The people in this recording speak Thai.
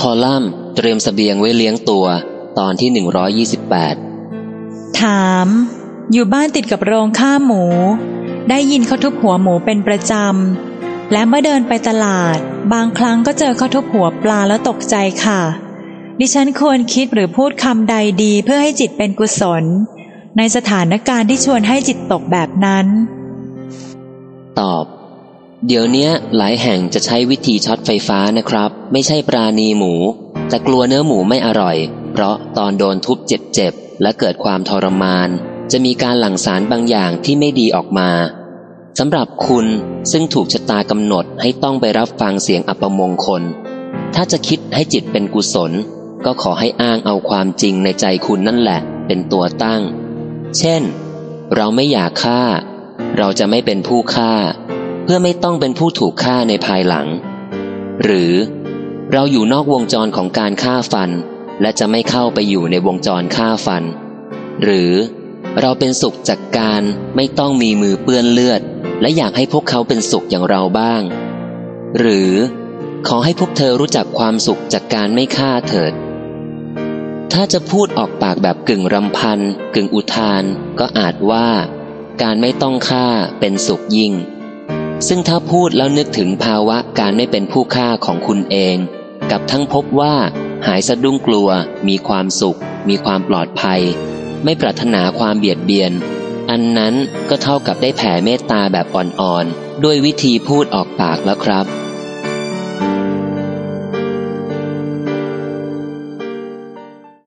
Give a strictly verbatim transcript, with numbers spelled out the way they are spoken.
อลัมน์เตรียมเสบียงไว้เลี้ยงตัวตอนที่หนึ่งร้อยยี่สิบแปดถามอยู่บ้านติดกับโรงฆ่าหมูได้ยินเขาทุบหัวหมูเป็นประจำและเมื่อเดินไปตลาดบางครั้งก็เจอเขาทุบหัวปลาแล้วตกใจค่ะดิฉันควรคิดหรือพูดคำใดดีเพื่อให้จิตเป็นกุศลในสถานการณ์ที่ชวนให้จิตตกแบบนั้นตอบเดี๋ยวนี้หลายแห่งจะใช้วิธีช็อตไฟฟ้านะครับไม่ใช่ปราณีหมูแต่กลัวเนื้อหมูไม่อร่อยเพราะตอนโดนทุบเจ็บๆและเกิดความทรมานจะมีการหลั่งสารบางอย่างที่ไม่ดีออกมาสำหรับคุณซึ่งถูกชะตากำหนดให้ต้องไปรับฟังเสียงอัปมงคลถ้าจะคิดให้จิตเป็นกุศลก็ขอให้อ้างเอาความจริงในใจคุณนั่นแหละเป็นตัวตั้งเช่นเราไม่อยากฆ่าเราจะไม่เป็นผู้ฆ่าเพื่อไม่ต้องเป็นผู้ถูกฆ่าในภายหลังหรือเราอยู่นอกวงจรของการฆ่าฟันและจะไม่เข้าไปอยู่ในวงจรฆ่าฟันหรือเราเป็นสุขจากการไม่ต้องมีมือเปื้อนเลือดและอยากให้พวกเขาเป็นสุขอย่างเราบ้างหรือขอให้พวกเธอรู้จักความสุขจากการไม่ฆ่าเถิดถ้าจะพูดออกปากแบบกึ่งรำพันกึ่งอุทานก็อาจว่าการไม่ต้องฆ่าเป็นสุขยิ่งซึ่งถ้าพูดแล้วนึกถึงภาวะการไม่เป็นผู้ฆ่าของคุณเองกับทั้งพบว่าหายสะดุ้งกลัวมีความสุขมีความปลอดภัยไม่ปรารถนาความเบียดเบียนอันนั้นก็เท่ากับได้แผ่เมตตาแบบอ่อนๆด้วยวิธีพูดออกปากแล้วครับ